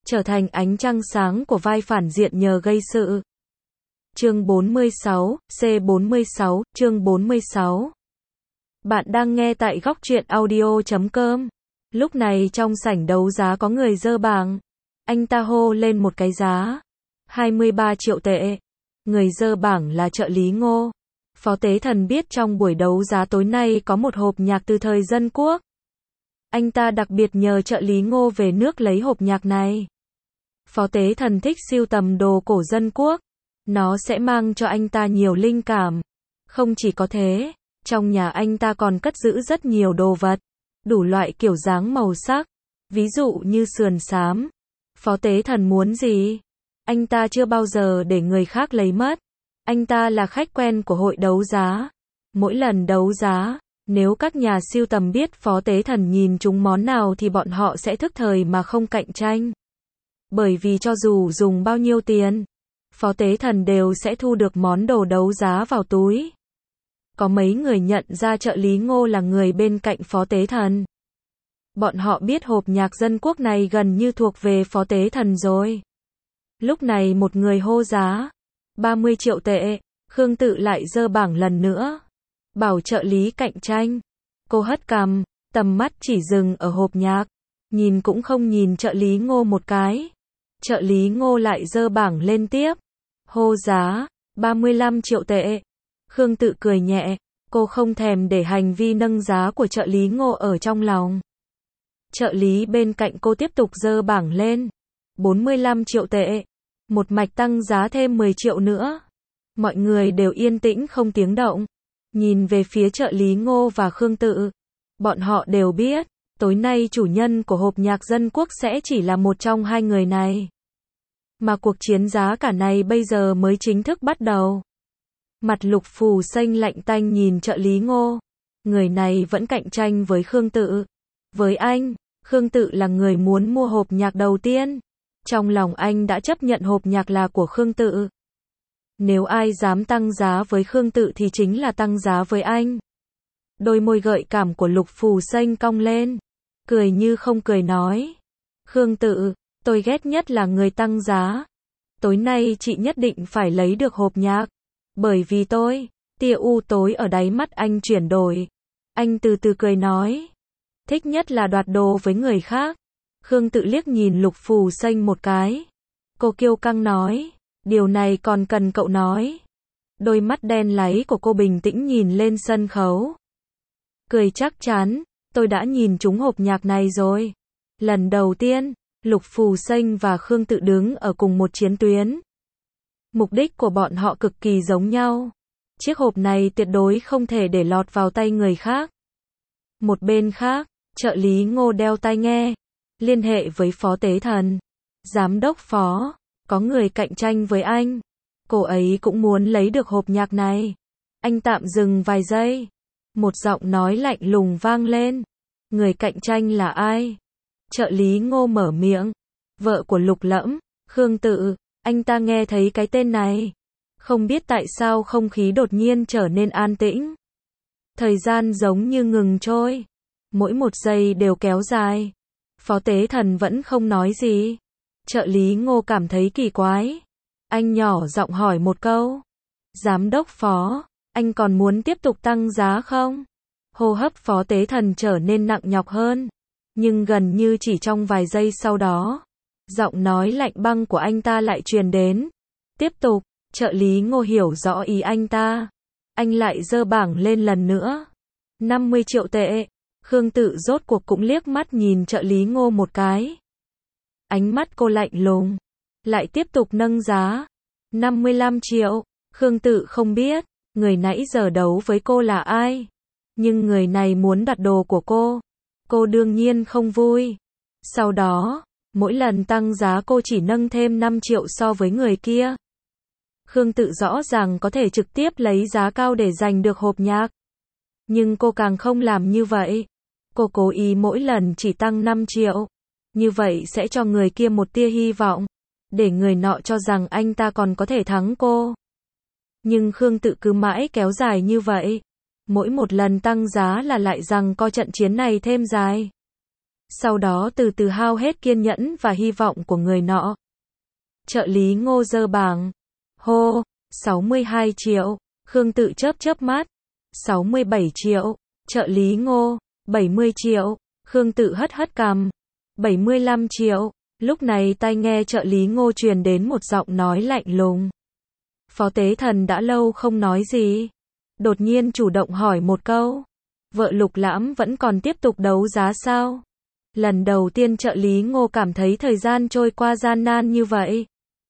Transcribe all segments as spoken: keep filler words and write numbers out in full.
trở thành ánh trăng sáng của vai phản diện nhờ gây sự. Chương bốn mươi sáu, C bốn mươi sáu, chương bốn mươi sáu. Bạn đang nghe tại góc truyện audio chấm com. Lúc này trong sảnh đấu giá có người dơ bảng. Anh ta hô lên một cái giá. hai mươi ba triệu tệ. Người dơ bảng là trợ lý Ngô. Phó Tế Thần biết trong buổi đấu giá tối nay có một hộp nhạc từ thời Dân Quốc. Anh ta đặc biệt nhờ trợ lý Ngô về nước lấy hộp nhạc này. Phó Tế Thần thích sưu tầm đồ cổ Dân Quốc. Nó sẽ mang cho anh ta nhiều linh cảm. Không chỉ có thế, trong nhà anh ta còn cất giữ rất nhiều đồ vật, đủ loại kiểu dáng màu sắc. Ví dụ như sườn xám. Phó Tế Thần muốn gì? Anh ta chưa bao giờ để người khác lấy mất. Anh ta là khách quen của hội đấu giá. Mỗi lần đấu giá, nếu các nhà sưu tầm biết Phó Tế Thần nhìn trúng món nào thì bọn họ sẽ thức thời mà không cạnh tranh. Bởi vì cho dù dùng bao nhiêu tiền, Phó Tế Thần đều sẽ thu được món đồ đấu giá vào túi. Có mấy người nhận ra trợ lý Ngô là người bên cạnh Phó Tế Thần. Bọn họ biết hộp nhạc Dân Quốc này gần như thuộc về Phó Tế Thần rồi. Lúc này một người hô giá. ba mươi triệu tệ. Khương Tự lại dơ bảng lần nữa. Bảo trợ lý cạnh tranh. Cô hất cằm, tầm mắt chỉ dừng ở hộp nhạc. Nhìn cũng không nhìn trợ lý Ngô một cái. Trợ lý Ngô lại dơ bảng lên tiếp. Hô giá. ba mươi lăm triệu tệ. Khương Tự cười nhẹ. Cô không thèm để hành vi nâng giá của trợ lý Ngô ở trong lòng. Trợ lý bên cạnh cô tiếp tục dơ bảng lên. bốn mươi lăm triệu tệ. Một mạch tăng giá thêm mười triệu nữa. Mọi người đều yên tĩnh không tiếng động. Nhìn về phía trợ lý Ngô và Khương Tự. Bọn họ đều biết, tối nay chủ nhân của hộp nhạc Dân Quốc sẽ chỉ là một trong hai người này. Mà cuộc chiến giá cả này bây giờ mới chính thức bắt đầu. Mặt Lục Phù Xanh lạnh tanh nhìn trợ lý Ngô. Người này vẫn cạnh tranh với Khương Tự. Với anh, Khương Tự là người muốn mua hộp nhạc đầu tiên. Trong lòng anh đã chấp nhận hộp nhạc là của Khương Tự. Nếu ai dám tăng giá với Khương Tự thì chính là tăng giá với anh. Đôi môi gợi cảm của Lục Phù Xanh cong lên. Cười như không cười nói. Khương Tự, tôi ghét nhất là người tăng giá. Tối nay chị nhất định phải lấy được hộp nhạc. Bởi vì tôi, tia u tối ở đáy mắt anh chuyển đổi. Anh từ từ cười nói. Thích nhất là đoạt đồ với người khác. Khương Tự liếc nhìn Lục Phù Xanh một cái. Cô kiêu căng nói. Điều này còn cần cậu nói. Đôi mắt đen láy của cô bình tĩnh nhìn lên sân khấu. Cười chắc chắn. Tôi đã nhìn trúng hộp nhạc này rồi. Lần đầu tiên, Lục Phù Xanh và Khương Tự đứng ở cùng một chiến tuyến. Mục đích của bọn họ cực kỳ giống nhau. Chiếc hộp này tuyệt đối không thể để lọt vào tay người khác. Một bên khác, trợ lý Ngô đeo tai nghe. Liên hệ với Phó Tế Thần. Giám đốc Phó, có người cạnh tranh với anh. Cô ấy cũng muốn lấy được hộp nhạc này. Anh tạm dừng vài giây. Một giọng nói lạnh lùng vang lên. Người cạnh tranh là ai? Trợ lý Ngô mở miệng. Vợ của Lục Lẫm, Khương Tự. Anh ta nghe thấy cái tên này. Không biết tại sao không khí đột nhiên trở nên an tĩnh. Thời gian giống như ngừng trôi. Mỗi một giây đều kéo dài. Phó Tế Thần vẫn không nói gì. Trợ lý Ngô cảm thấy kỳ quái. Anh nhỏ giọng hỏi một câu. Giám đốc Phó, anh còn muốn tiếp tục tăng giá không? Hô hấp Phó Tế Thần trở nên nặng nhọc hơn. Nhưng gần như chỉ trong vài giây sau đó, giọng nói lạnh băng của anh ta lại truyền đến. Tiếp tục, trợ lý Ngô hiểu rõ ý anh ta. Anh lại giơ bảng lên lần nữa. năm mươi triệu tệ. Khương Tự rốt cuộc cũng liếc mắt nhìn trợ lý Ngô một cái. Ánh mắt cô lạnh lùng. Lại tiếp tục nâng giá. năm mươi lăm triệu. Khương Tự không biết, người nãy giờ đấu với cô là ai. Nhưng người này muốn đặt đồ của cô. Cô đương nhiên không vui. Sau đó, mỗi lần tăng giá cô chỉ nâng thêm năm triệu so với người kia. Khương Tự rõ ràng có thể trực tiếp lấy giá cao để giành được hộp nhạc. Nhưng cô càng không làm như vậy. Cô cố ý mỗi lần chỉ tăng năm triệu. Như vậy sẽ cho người kia một tia hy vọng. Để người nọ cho rằng anh ta còn có thể thắng cô. Nhưng Khương Tự cứ mãi kéo dài như vậy. Mỗi một lần tăng giá là lại rằng co trận chiến này thêm dài. sau đó từ từ hao hết kiên nhẫn và hy vọng của người nọ. Trợ lý Ngô giơ bảng. Hô, sáu mươi hai triệu. Khương Tự chớp chớp mắt. sáu mươi bảy triệu. Trợ lý Ngô, bảy mươi triệu. Khương Tự hất hất cằm. bảy mươi lăm triệu. Lúc này tai nghe trợ lý Ngô truyền đến một giọng nói lạnh lùng. Phó Tế Thần đã lâu không nói gì. Đột nhiên chủ động hỏi một câu. Vợ Lục Lãm vẫn còn tiếp tục đấu giá sao? Lần đầu tiên trợ lý Ngô cảm thấy thời gian trôi qua gian nan như vậy.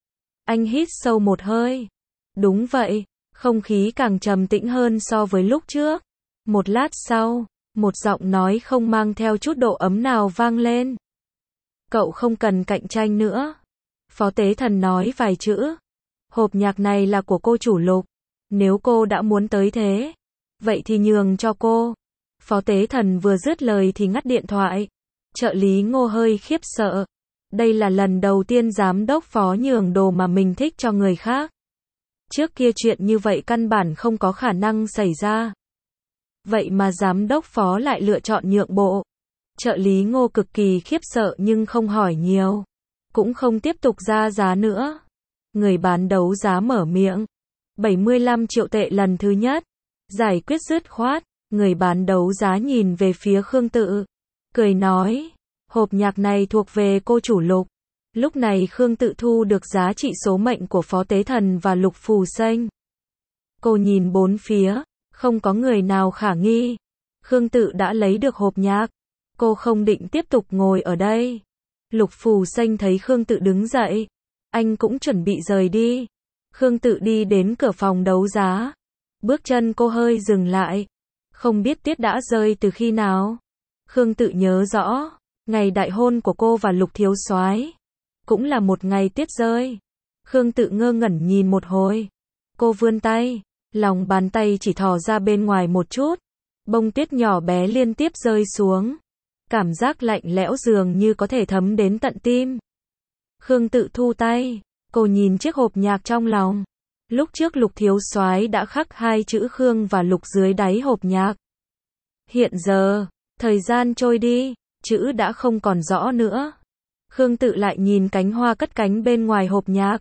Anh hít sâu một hơi. Đúng vậy, không khí càng trầm tĩnh hơn so với lúc trước. Một lát sau, một giọng nói không mang theo chút độ ấm nào vang lên. Cậu không cần cạnh tranh nữa. Phó Tế Thần nói vài chữ. Hộp nhạc này là của cô chủ Lục. Nếu cô đã muốn tới thế, vậy thì nhường cho cô. Phó Tế Thần vừa dứt lời thì ngắt điện thoại. Trợ lý Ngô hơi khiếp sợ. Đây là lần đầu tiên giám đốc phó nhường đồ mà mình thích cho người khác. Trước kia chuyện như vậy căn bản không có khả năng xảy ra. Vậy mà giám đốc phó lại lựa chọn nhượng bộ. Trợ lý Ngô cực kỳ khiếp sợ nhưng không hỏi nhiều. Cũng không tiếp tục ra giá nữa. Người bán đấu giá mở miệng. bảy mươi lăm triệu tệ lần thứ nhất. Giải quyết dứt khoát. Người bán đấu giá nhìn về phía Khương Tự. Cười nói. Hộp nhạc này thuộc về cô chủ Lục. Lúc này Khương Tự thu được giá trị số mệnh của Phó Tế Thần và Lục Phù Sênh. Cô nhìn bốn phía. Không có người nào khả nghi. Khương Tự đã lấy được hộp nhạc. Cô không định tiếp tục ngồi ở đây. Lục Phù Sênh thấy Khương Tự đứng dậy. Anh cũng chuẩn bị rời đi. Khương Tự đi đến cửa phòng đấu giá. Bước chân cô hơi dừng lại. Không biết tuyết đã rơi từ khi nào. Khương Tự nhớ rõ. Ngày đại hôn của cô và Lục thiếu soái cũng là một ngày tuyết rơi. Khương Tự ngơ ngẩn nhìn một hồi. Cô vươn tay. Lòng bàn tay chỉ thò ra bên ngoài một chút. Bông tuyết nhỏ bé liên tiếp rơi xuống. Cảm giác lạnh lẽo dường như có thể thấm đến tận tim. Khương Tự thu tay. Cô nhìn chiếc hộp nhạc trong lòng. Lúc trước Lục thiếu soái đã khắc hai chữ Khương và Lục dưới đáy hộp nhạc. Hiện giờ, thời gian trôi đi, chữ đã không còn rõ nữa. Khương Tự lại nhìn cánh hoa cất cánh bên ngoài hộp nhạc.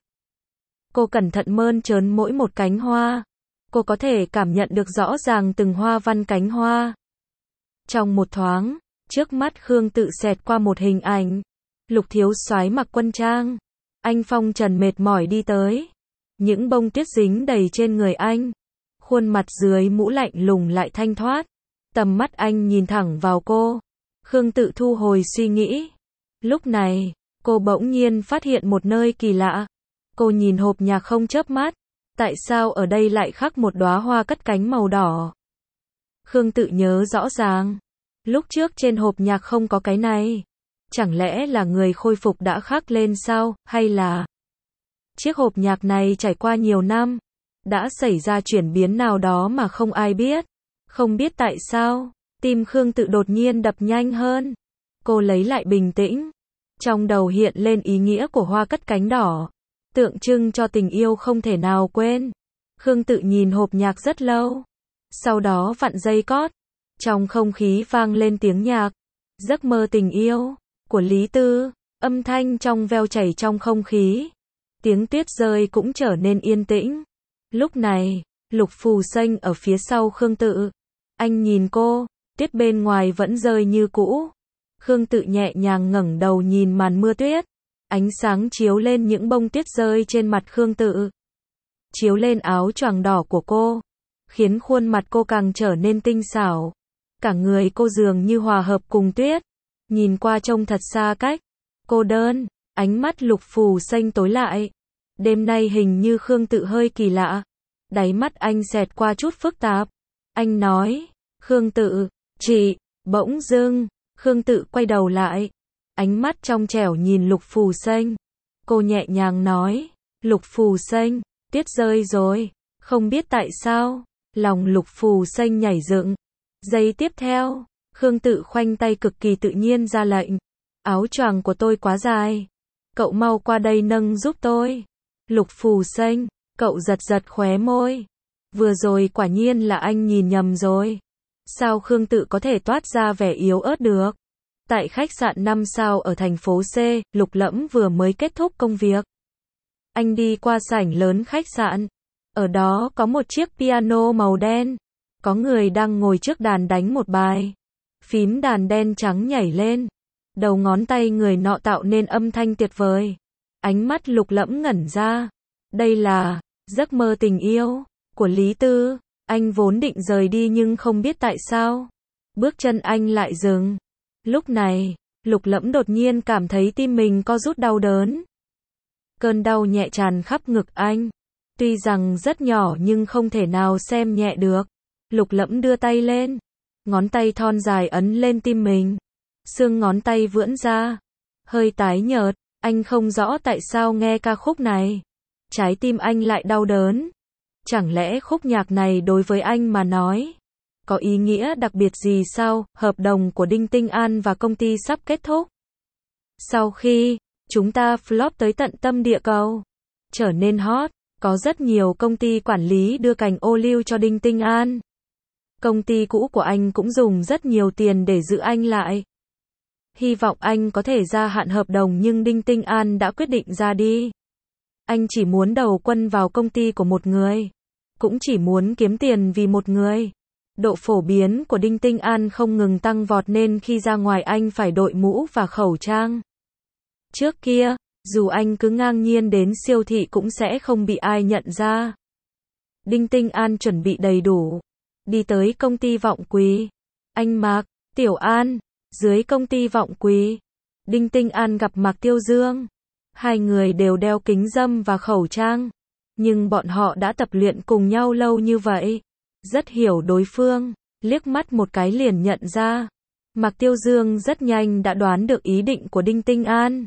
Cô cẩn thận mơn trớn mỗi một cánh hoa. Cô có thể cảm nhận được rõ ràng từng hoa văn cánh hoa. Trong một thoáng, trước mắt Khương Tự xẹt qua một hình ảnh. Lục thiếu soái mặc quân trang. Anh phong trần mệt mỏi đi tới. Những bông tuyết dính đầy trên người anh. Khuôn mặt dưới mũ lạnh lùng lại thanh thoát. Tầm mắt anh nhìn thẳng vào cô. Khương Tự thu hồi suy nghĩ. Lúc này, cô bỗng nhiên phát hiện một nơi kỳ lạ. Cô nhìn hộp nhạc không chớp mắt. Tại sao ở đây lại khắc một đóa hoa cất cánh màu đỏ? Khương Tự nhớ rõ ràng. Lúc trước trên hộp nhạc không có cái này. Chẳng lẽ là người khôi phục đã khắc lên sao, hay là chiếc hộp nhạc này trải qua nhiều năm, đã xảy ra chuyển biến nào đó mà không ai biết. Không biết tại sao, tim Khương Tự đột nhiên đập nhanh hơn. Cô lấy lại bình tĩnh. Trong đầu hiện lên ý nghĩa của hoa cất cánh đỏ. Tượng trưng cho tình yêu không thể nào quên. Khương Tự nhìn hộp nhạc rất lâu. Sau đó vặn dây cót. Trong không khí vang lên tiếng nhạc. Giấc mơ tình yêu của Lý Tư. Âm thanh trong veo chảy trong không khí. Tiếng tuyết rơi cũng trở nên yên tĩnh. Lúc này, Lục Phù Sênh ở phía sau Khương Tự. Anh nhìn cô, tuyết bên ngoài vẫn rơi như cũ. Khương Tự nhẹ nhàng ngẩng đầu nhìn màn mưa tuyết. Ánh sáng chiếu lên những bông tuyết rơi trên mặt Khương Tự. Chiếu lên áo choàng đỏ của cô. Khiến khuôn mặt cô càng trở nên tinh xảo. Cả người cô dường như hòa hợp cùng tuyết. Nhìn qua trông thật xa cách. Cô đơn, ánh mắt Lục Phù Sênh tối lại. Đêm nay hình như Khương Tự hơi kỳ lạ. Đáy mắt anh xẹt qua chút phức tạp. Anh nói, Khương Tự, chị, bỗng dưng, Khương Tự quay đầu lại. Ánh mắt trong trẻo nhìn Lục Phù Sênh. Cô nhẹ nhàng nói, Lục Phù Sênh, tuyết rơi rồi. Không biết tại sao, lòng Lục Phù Sênh nhảy dựng. Giây tiếp theo, Khương Tự khoanh tay cực kỳ tự nhiên ra lệnh. Áo choàng của tôi quá dài. Cậu mau qua đây nâng giúp tôi. Lục Phù Sênh, cậu giật giật khóe môi. Vừa rồi quả nhiên là anh nhìn nhầm rồi. Sao Khương Tự có thể toát ra vẻ yếu ớt được? Tại khách sạn năm sao ở thành phố C, Lục Lẫm vừa mới kết thúc công việc. Anh đi qua sảnh lớn khách sạn. Ở đó có một chiếc piano màu đen. Có người đang ngồi trước đàn đánh một bài. Phím đàn đen trắng nhảy lên. Đầu ngón tay người nọ tạo nên âm thanh tuyệt vời. Ánh mắt Lục Lẫm ngẩn ra. Đây là giấc mơ tình yêu của Lý Tư. Anh vốn định rời đi nhưng không biết tại sao. Bước chân anh lại dừng. Lúc này, Lục Lẫm đột nhiên cảm thấy tim mình co rút đau đớn. Cơn đau nhẹ tràn khắp ngực anh. Tuy rằng rất nhỏ nhưng không thể nào xem nhẹ được. Lục Lẫm đưa tay lên. Ngón tay thon dài ấn lên tim mình. Xương ngón tay vưỡn ra. Hơi tái nhợt. Anh không rõ tại sao nghe ca khúc này. Trái tim anh lại đau đớn. Chẳng lẽ khúc nhạc này đối với anh mà nói có ý nghĩa đặc biệt gì sao? Hợp đồng của Đinh Tinh An và công ty sắp kết thúc. Sau khi chúng ta flop tới tận tâm địa cầu, trở nên hot, có rất nhiều công ty quản lý đưa cành ô liu cho Đinh Tinh An. Công ty cũ của anh cũng dùng rất nhiều tiền để giữ anh lại. Hy vọng anh có thể gia hạn hợp đồng nhưng Đinh Tinh An đã quyết định ra đi. Anh chỉ muốn đầu quân vào công ty của một người. Cũng chỉ muốn kiếm tiền vì một người. Độ phổ biến của Đinh Tinh An không ngừng tăng vọt nên khi ra ngoài anh phải đội mũ và khẩu trang. Trước kia, dù anh cứ ngang nhiên đến siêu thị cũng sẽ không bị ai nhận ra. Đinh Tinh An chuẩn bị đầy đủ. Đi tới công ty Vọng Quý. Anh Mạc, Tiểu An. Dưới công ty Vọng Quý, Đinh Tinh An gặp Mạc Tiêu Dương. Hai người đều đeo kính râm và khẩu trang. Nhưng bọn họ đã tập luyện cùng nhau lâu như vậy. Rất hiểu đối phương. Liếc mắt một cái liền nhận ra. Mạc Tiêu Dương rất nhanh đã đoán được ý định của Đinh Tinh An.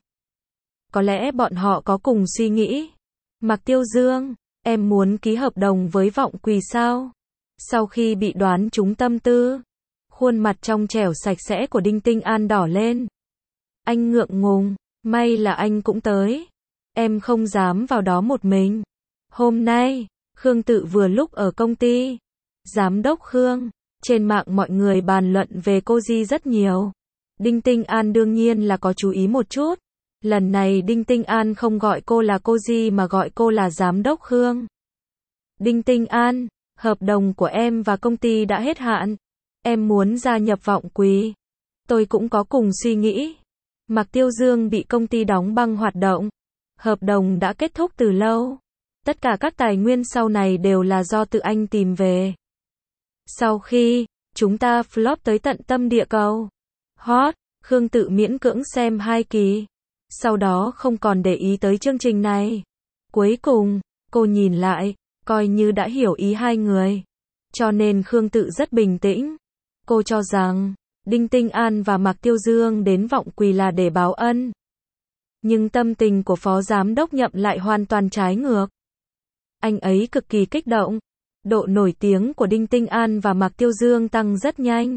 Có lẽ bọn họ có cùng suy nghĩ. Mạc Tiêu Dương, em muốn ký hợp đồng với Vọng Quý sao? Sau khi bị đoán trúng tâm tư, khuôn mặt trong trẻo sạch sẽ của Đinh Tinh An đỏ lên. Anh ngượng ngùng, may là anh cũng tới. Em không dám vào đó một mình. Hôm nay, Khương Tự vừa lúc ở công ty. Giám đốc Khương, trên mạng mọi người bàn luận về cô Di rất nhiều. Đinh Tinh An đương nhiên là có chú ý một chút. Lần này Đinh Tinh An không gọi cô là cô Di mà gọi cô là Giám đốc Khương. Đinh Tinh An, hợp đồng của em và công ty đã hết hạn. Em muốn gia nhập Vọng Quý. Tôi cũng có cùng suy nghĩ. Mạc Tiêu Dương bị công ty đóng băng hoạt động. Hợp đồng đã kết thúc từ lâu. Tất cả các tài nguyên sau này đều là do tự anh tìm về. Sau khi chúng ta flop tới tận tâm địa cầu, hot, Khương Tự miễn cưỡng xem hai kỳ. Sau đó không còn để ý tới chương trình này. Cuối cùng, cô nhìn lại, coi như đã hiểu ý hai người. Cho nên Khương Tự rất bình tĩnh. Cô cho rằng, Đinh Tinh An và Mạc Tiêu Dương đến Vọng Quý là để báo ân. Nhưng tâm tình của Phó Giám đốc Nhậm lại hoàn toàn trái ngược. Anh ấy cực kỳ kích động. Độ nổi tiếng của Đinh Tinh An và Mạc Tiêu Dương tăng rất nhanh.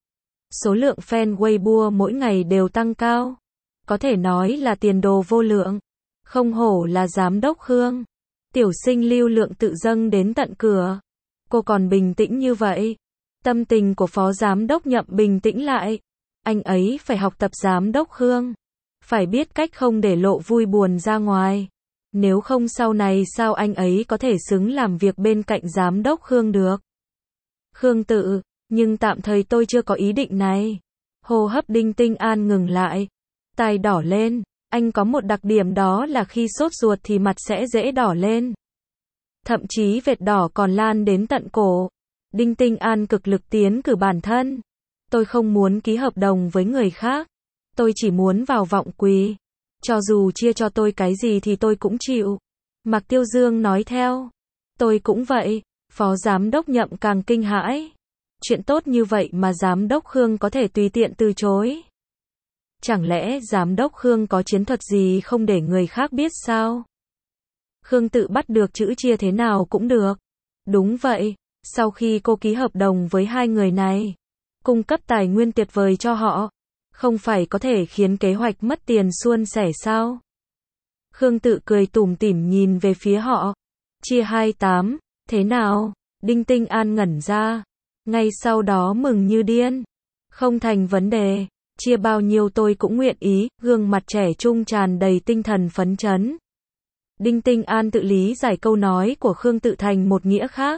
Số lượng fan Weibo mỗi ngày đều tăng cao. Có thể nói là tiền đồ vô lượng. Không hổ là Giám đốc Khương. Tiểu sinh lưu lượng tự dâng đến tận cửa. Cô còn bình tĩnh như vậy. Tâm tình của Phó Giám đốc Nhậm bình tĩnh lại. Anh ấy phải học tập Giám đốc Khương. Phải biết cách không để lộ vui buồn ra ngoài. Nếu không sau này sao anh ấy có thể xứng làm việc bên cạnh Giám đốc Khương được. Khương Tự, nhưng tạm thời tôi chưa có ý định này. Hô hấp Đinh Tinh An ngừng lại. Tai đỏ lên. Anh có một đặc điểm đó là khi sốt ruột thì mặt sẽ dễ đỏ lên. Thậm chí vệt đỏ còn lan đến tận cổ. Đinh Tinh An cực lực tiến cử bản thân. Tôi không muốn ký hợp đồng với người khác. Tôi chỉ muốn vào Vọng Quý. Cho dù chia cho tôi cái gì thì tôi cũng chịu. Mạc Tiêu Dương nói theo. Tôi cũng vậy. Phó Giám đốc Nhậm càng kinh hãi. Chuyện tốt như vậy mà Giám đốc Khương có thể tùy tiện từ chối. Chẳng lẽ Giám đốc Khương có chiến thuật gì không để người khác biết sao? Khương Tự bắt được chữ chia thế nào cũng được. Đúng vậy. Sau khi cô ký hợp đồng với hai người này, cung cấp tài nguyên tuyệt vời cho họ, không phải có thể khiến kế hoạch mất tiền suôn sẻ sao? Khương Tự cười tủm tỉm nhìn về phía họ. Chia hai mươi tám, thế nào? Đinh Tinh An ngẩn ra. Ngay sau đó mừng như điên. Không thành vấn đề. chia bao nhiêu tôi cũng nguyện ý, gương mặt trẻ trung tràn đầy tinh thần phấn chấn. Đinh Tinh An tự lý giải câu nói của Khương Tự thành một nghĩa khác.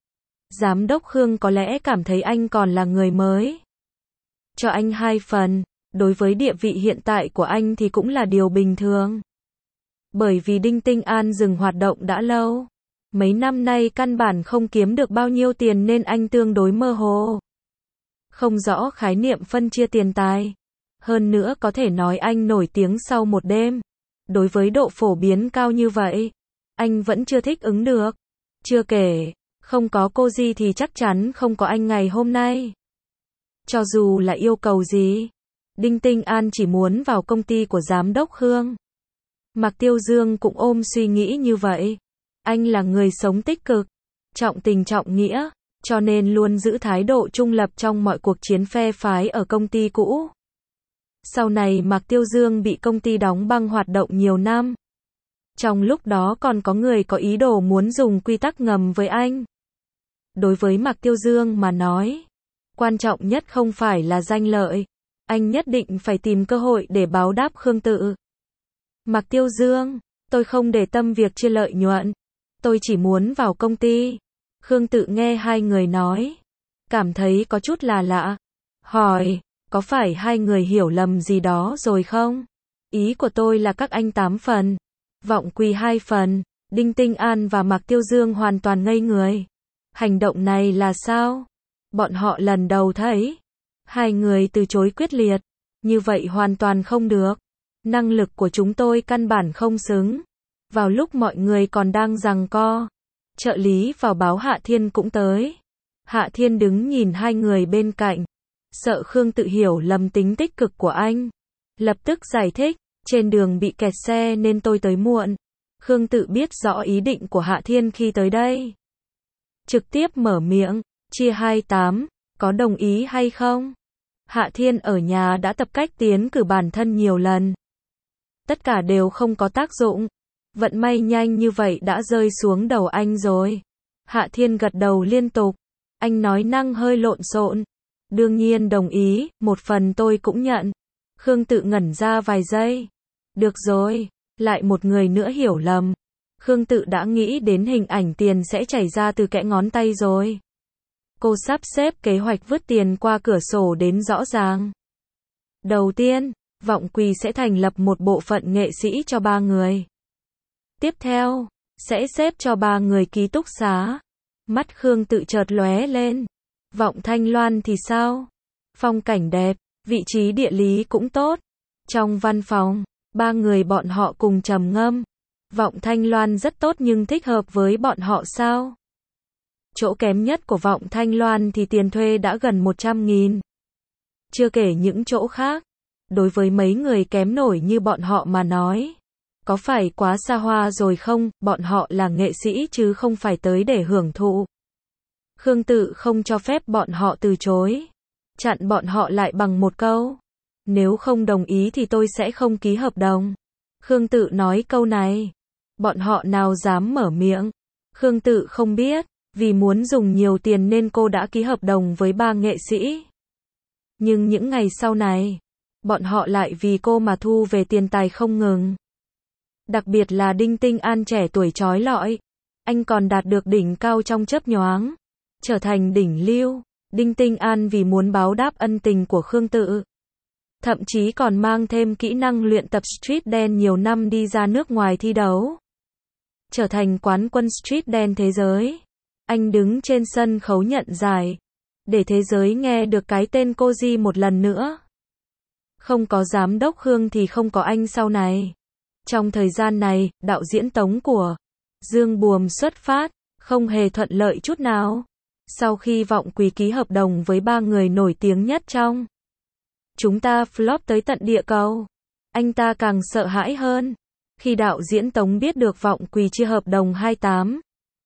Giám đốc Khương có lẽ cảm thấy anh còn là người mới. Cho anh hai phần, đối với địa vị hiện tại của anh thì cũng là điều bình thường. Bởi vì Đinh Tinh An dừng hoạt động đã lâu. Mấy năm nay căn bản không kiếm được bao nhiêu tiền nên anh tương đối mơ hồ. Không rõ khái niệm phân chia tiền tài. Hơn nữa có thể nói anh nổi tiếng sau một đêm. Đối với độ phổ biến cao như vậy, anh vẫn chưa thích ứng được. Chưa kể, không có cô Di thì chắc chắn không có anh ngày hôm nay. Cho dù là yêu cầu gì, Đinh Tinh An chỉ muốn vào công ty của giám đốc Khương. Mạc Tiêu Dương cũng ôm suy nghĩ như vậy. Anh là người sống tích cực, trọng tình trọng nghĩa, cho nên luôn giữ thái độ trung lập trong mọi cuộc chiến phe phái ở công ty cũ. Sau này Mạc Tiêu Dương bị công ty đóng băng hoạt động nhiều năm. Trong lúc đó còn có người có ý đồ muốn dùng quy tắc ngầm với anh. Đối với Mạc Tiêu Dương mà nói, quan trọng nhất không phải là danh lợi, anh nhất định phải tìm cơ hội để báo đáp Khương Tự. Mạc Tiêu Dương, tôi không để tâm việc chia lợi nhuận, tôi chỉ muốn vào công ty. Khương Tự nghe hai người nói, cảm thấy có chút là lạ, hỏi, có phải hai người hiểu lầm gì đó rồi không? Ý của tôi là các anh tám phần, Vọng Quỳ hai phần. Đinh Tinh An và Mạc Tiêu Dương hoàn toàn ngây người. Hành động này là sao? Bọn họ lần đầu thấy. Hai người từ chối quyết liệt. Như vậy hoàn toàn không được. Năng lực của chúng tôi căn bản không xứng. Vào lúc mọi người còn đang giằng co, trợ lý vào báo Hạ Thiên cũng tới. Hạ Thiên đứng nhìn hai người bên cạnh. Sợ Khương Tự hiểu lầm tính tích cực của anh. Lập tức giải thích, trên đường bị kẹt xe nên tôi tới muộn. Khương Tự biết rõ ý định của Hạ Thiên khi tới đây. Trực tiếp mở miệng, chia hai tám, có đồng ý hay không? Hạ Thiên ở nhà đã tập cách tiến cử bản thân nhiều lần. Tất cả đều không có tác dụng. Vận may nhanh như vậy đã rơi xuống đầu anh rồi. Hạ Thiên gật đầu liên tục. Anh nói năng hơi lộn xộn. Đương nhiên đồng ý, một phần tôi cũng nhận. Khương Tự ngẩn ra vài giây. Được rồi, lại một người nữa hiểu lầm. Khương Tự đã nghĩ đến hình ảnh tiền sẽ chảy ra từ kẽ ngón tay rồi. Cô sắp xếp kế hoạch vứt tiền qua cửa sổ đến rõ ràng. Đầu tiên, Vọng Quỳ sẽ thành lập một bộ phận nghệ sĩ cho ba người. Tiếp theo, sẽ xếp cho ba người ký túc xá. Mắt Khương Tự chợt lóe lên. Vọng Thanh Loan thì sao? Phong cảnh đẹp, vị trí địa lý cũng tốt. Trong văn phòng, ba người bọn họ cùng trầm ngâm. Vọng Thanh Loan rất tốt nhưng thích hợp với bọn họ sao? Chỗ kém nhất của Vọng Thanh Loan thì tiền thuê đã gần một trăm nghìn. Chưa kể những chỗ khác. Đối với mấy người kém nổi như bọn họ mà nói, có phải quá xa hoa rồi không? Bọn họ là nghệ sĩ chứ không phải tới để hưởng thụ. Khương Tự không cho phép bọn họ từ chối. Chặn bọn họ lại bằng một câu. Nếu không đồng ý thì tôi sẽ không ký hợp đồng. Khương Tự nói câu này. Bọn họ nào dám mở miệng. Khương Tự không biết. Vì muốn dùng nhiều tiền nên cô đã ký hợp đồng với ba nghệ sĩ. Nhưng những ngày sau này, bọn họ lại vì cô mà thu về tiền tài không ngừng. Đặc biệt là Đinh Tinh An trẻ tuổi chói lọi. Anh còn đạt được đỉnh cao trong chớp nhoáng. Trở thành đỉnh lưu. Đinh Tinh An vì muốn báo đáp ân tình của Khương Tự. Thậm chí còn mang thêm kỹ năng luyện tập street dance nhiều năm đi ra nước ngoài thi đấu. Trở thành quán quân street dance thế giới. Anh đứng trên sân khấu nhận giải. Để thế giới nghe được cái tên cô Di một lần nữa. Không có giám đốc Khương thì không có anh sau này. Trong thời gian này, đạo diễn Tống của Dương Buồm xuất phát, không hề thuận lợi chút nào. Sau khi Vọng Quỳ ký hợp đồng với ba người nổi tiếng nhất trong chúng ta flop tới tận địa cầu, anh ta càng sợ hãi hơn. Khi đạo diễn Tống biết được Vọng Quỳ chia hợp đồng hai tám,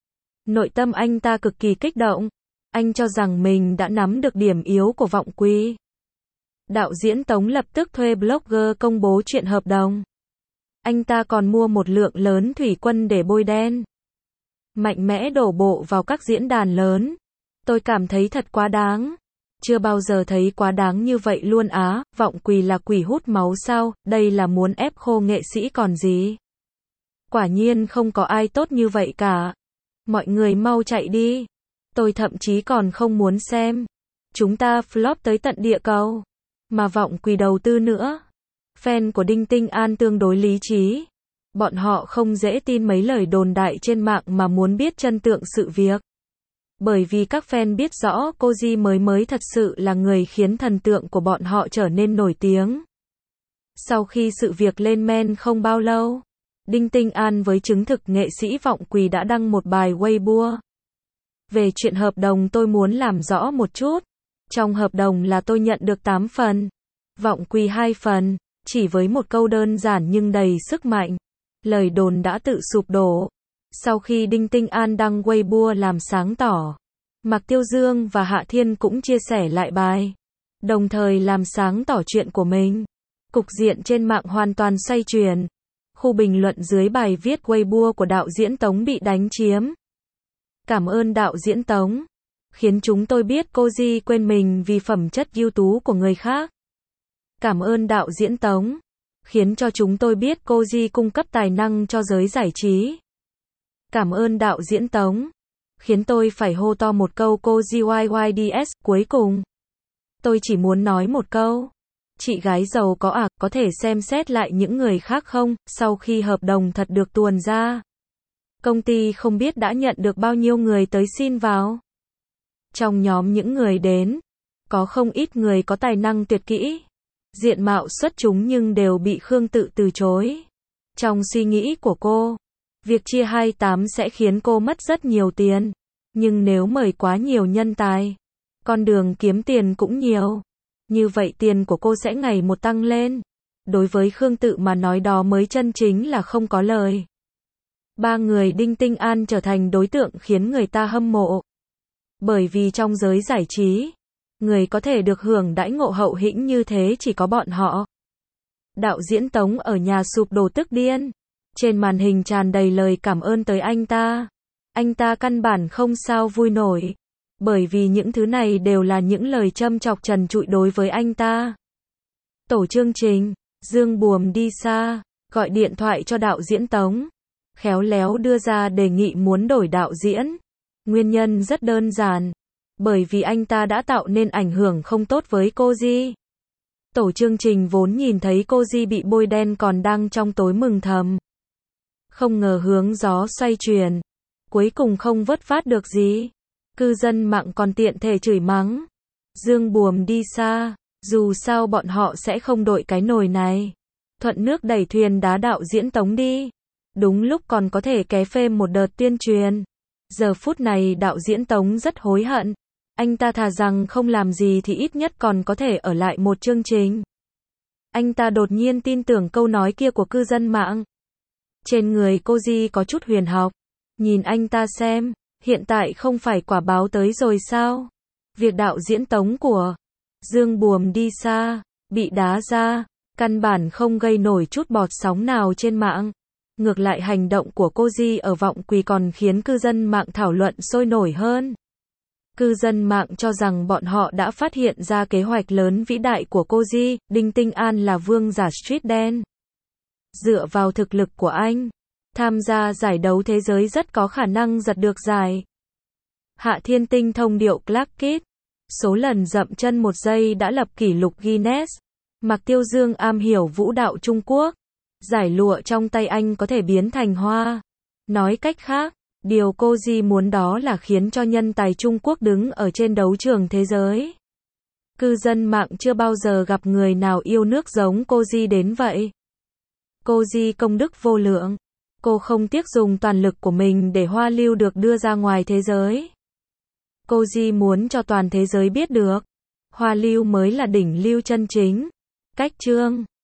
nội tâm anh ta cực kỳ kích động. Anh cho rằng mình đã nắm được điểm yếu của Vọng Quỳ. Đạo diễn Tống lập tức thuê blogger công bố chuyện hợp đồng. Anh ta còn mua một lượng lớn thủy quân để bôi đen. Mạnh mẽ đổ bộ vào các diễn đàn lớn. Tôi cảm thấy thật quá đáng. Chưa bao giờ thấy quá đáng như vậy luôn á, Vọng Quỳ là quỷ hút máu sao, đây là muốn ép khô nghệ sĩ còn gì. Quả nhiên không có ai tốt như vậy cả. Mọi người mau chạy đi. Tôi thậm chí còn không muốn xem. Chúng ta flop tới tận địa cầu. Mà Vọng Quỳ đầu tư nữa. Fan của Đinh Tinh An tương đối lý trí. Bọn họ không dễ tin mấy lời đồn đại trên mạng mà muốn biết chân tượng sự việc. Bởi vì các fan biết rõ cô Di mới mới thật sự là người khiến thần tượng của bọn họ trở nên nổi tiếng. Sau khi sự việc lên men không bao lâu, Đinh Tinh An với chứng thực nghệ sĩ Vọng Quỳ đã đăng một bài Weibo. Về chuyện hợp đồng tôi muốn làm rõ một chút. Trong hợp đồng là tôi nhận được tám phần. Vọng Quỳ hai phần. Chỉ với một câu đơn giản nhưng đầy sức mạnh. Lời đồn đã tự sụp đổ. Sau khi Đinh Tinh An đăng Weibo làm sáng tỏ, Mạc Tiêu Dương và Hạ Thiên cũng chia sẻ lại bài, đồng thời làm sáng tỏ chuyện của mình. Cục diện trên mạng hoàn toàn xoay chuyển. Khu bình luận dưới bài viết Weibo của đạo diễn Tống bị đánh chiếm. Cảm ơn đạo diễn Tống. Khiến chúng tôi biết cô Di quên mình vì phẩm chất ưu tú của người khác. Cảm ơn đạo diễn Tống. Khiến cho chúng tôi biết cô Di cung cấp tài năng cho giới giải trí. Cảm ơn đạo diễn Tống. Khiến tôi phải hô to một câu cô Di Y Y D S. Cuối cùng, tôi chỉ muốn nói một câu. Chị gái giàu có à, có thể xem xét lại những người khác không? Sau khi hợp đồng thật được tuồn ra, công ty không biết đã nhận được bao nhiêu người tới xin vào. Trong nhóm những người đến, có không ít người có tài năng tuyệt kỹ, diện mạo xuất chúng nhưng đều bị Khương Tự từ chối. Trong suy nghĩ của cô, việc chia hai mươi tám sẽ khiến cô mất rất nhiều tiền. Nhưng nếu mời quá nhiều nhân tài, con đường kiếm tiền cũng nhiều. Như vậy tiền của cô sẽ ngày một tăng lên. Đối với Khương Tự mà nói đó mới chân chính là không có lời. Ba người Đinh Tinh An trở thành đối tượng khiến người ta hâm mộ. Bởi vì trong giới giải trí, người có thể được hưởng đãi ngộ hậu hĩnh như thế chỉ có bọn họ. Đạo diễn Tống ở nhà sụp đổ tức điên. Trên màn hình tràn đầy lời cảm ơn tới anh ta. Anh ta căn bản không sao vui nổi. Bởi vì những thứ này đều là những lời châm chọc trần trụi đối với anh ta. Tổ chương trình, Dương Buồm đi xa, gọi điện thoại cho đạo diễn Tống. Khéo léo đưa ra đề nghị muốn đổi đạo diễn. Nguyên nhân rất đơn giản. Bởi vì anh ta đã tạo nên ảnh hưởng không tốt với cô Di. Tổ chương trình vốn nhìn thấy cô Di bị bôi đen còn đang trong tối mừng thầm. Không ngờ hướng gió xoay chuyển. Cuối cùng không vớt phát được gì. Cư dân mạng còn tiện thể chửi mắng. Dương Buồm đi xa. Dù sao bọn họ sẽ không đội cái nồi này. Thuận nước đẩy thuyền đá đạo diễn Tống đi. Đúng lúc còn có thể ké phêm một đợt tuyên truyền. Giờ phút này đạo diễn Tống rất hối hận. Anh ta thà rằng không làm gì thì ít nhất còn có thể ở lại một chương trình. Anh ta đột nhiên tin tưởng câu nói kia của cư dân mạng. Trên người cô Di có chút huyền học. Nhìn anh ta xem, hiện tại không phải quả báo tới rồi sao? Việc đạo diễn Tống của Dương Buồm đi xa, bị đá ra, căn bản không gây nổi chút bọt sóng nào trên mạng. Ngược lại hành động của cô Di ở Vọng Quỳ còn khiến cư dân mạng thảo luận sôi nổi hơn. Cư dân mạng cho rằng bọn họ đã phát hiện ra kế hoạch lớn vĩ đại của cô Di, Đinh Tinh An là vương giả street dance. Dựa vào thực lực của anh, tham gia giải đấu thế giới rất có khả năng giật được giải. Hạ Thiên tinh thông điệu Clark Kid, số lần dậm chân một giây đã lập kỷ lục Guinness. Mạc Tiêu Dương am hiểu vũ đạo Trung Quốc, giải lụa trong tay anh có thể biến thành hoa. Nói cách khác, điều cô Di muốn đó là khiến cho nhân tài Trung Quốc đứng ở trên đấu trường thế giới. Cư dân mạng chưa bao giờ gặp người nào yêu nước giống cô Di đến vậy. Cô Di công đức vô lượng. Cô không tiếc dùng toàn lực của mình để Hoa Lưu được đưa ra ngoài thế giới. Cô Di muốn cho toàn thế giới biết được, Hoa Lưu mới là đỉnh lưu chân chính. Cách chương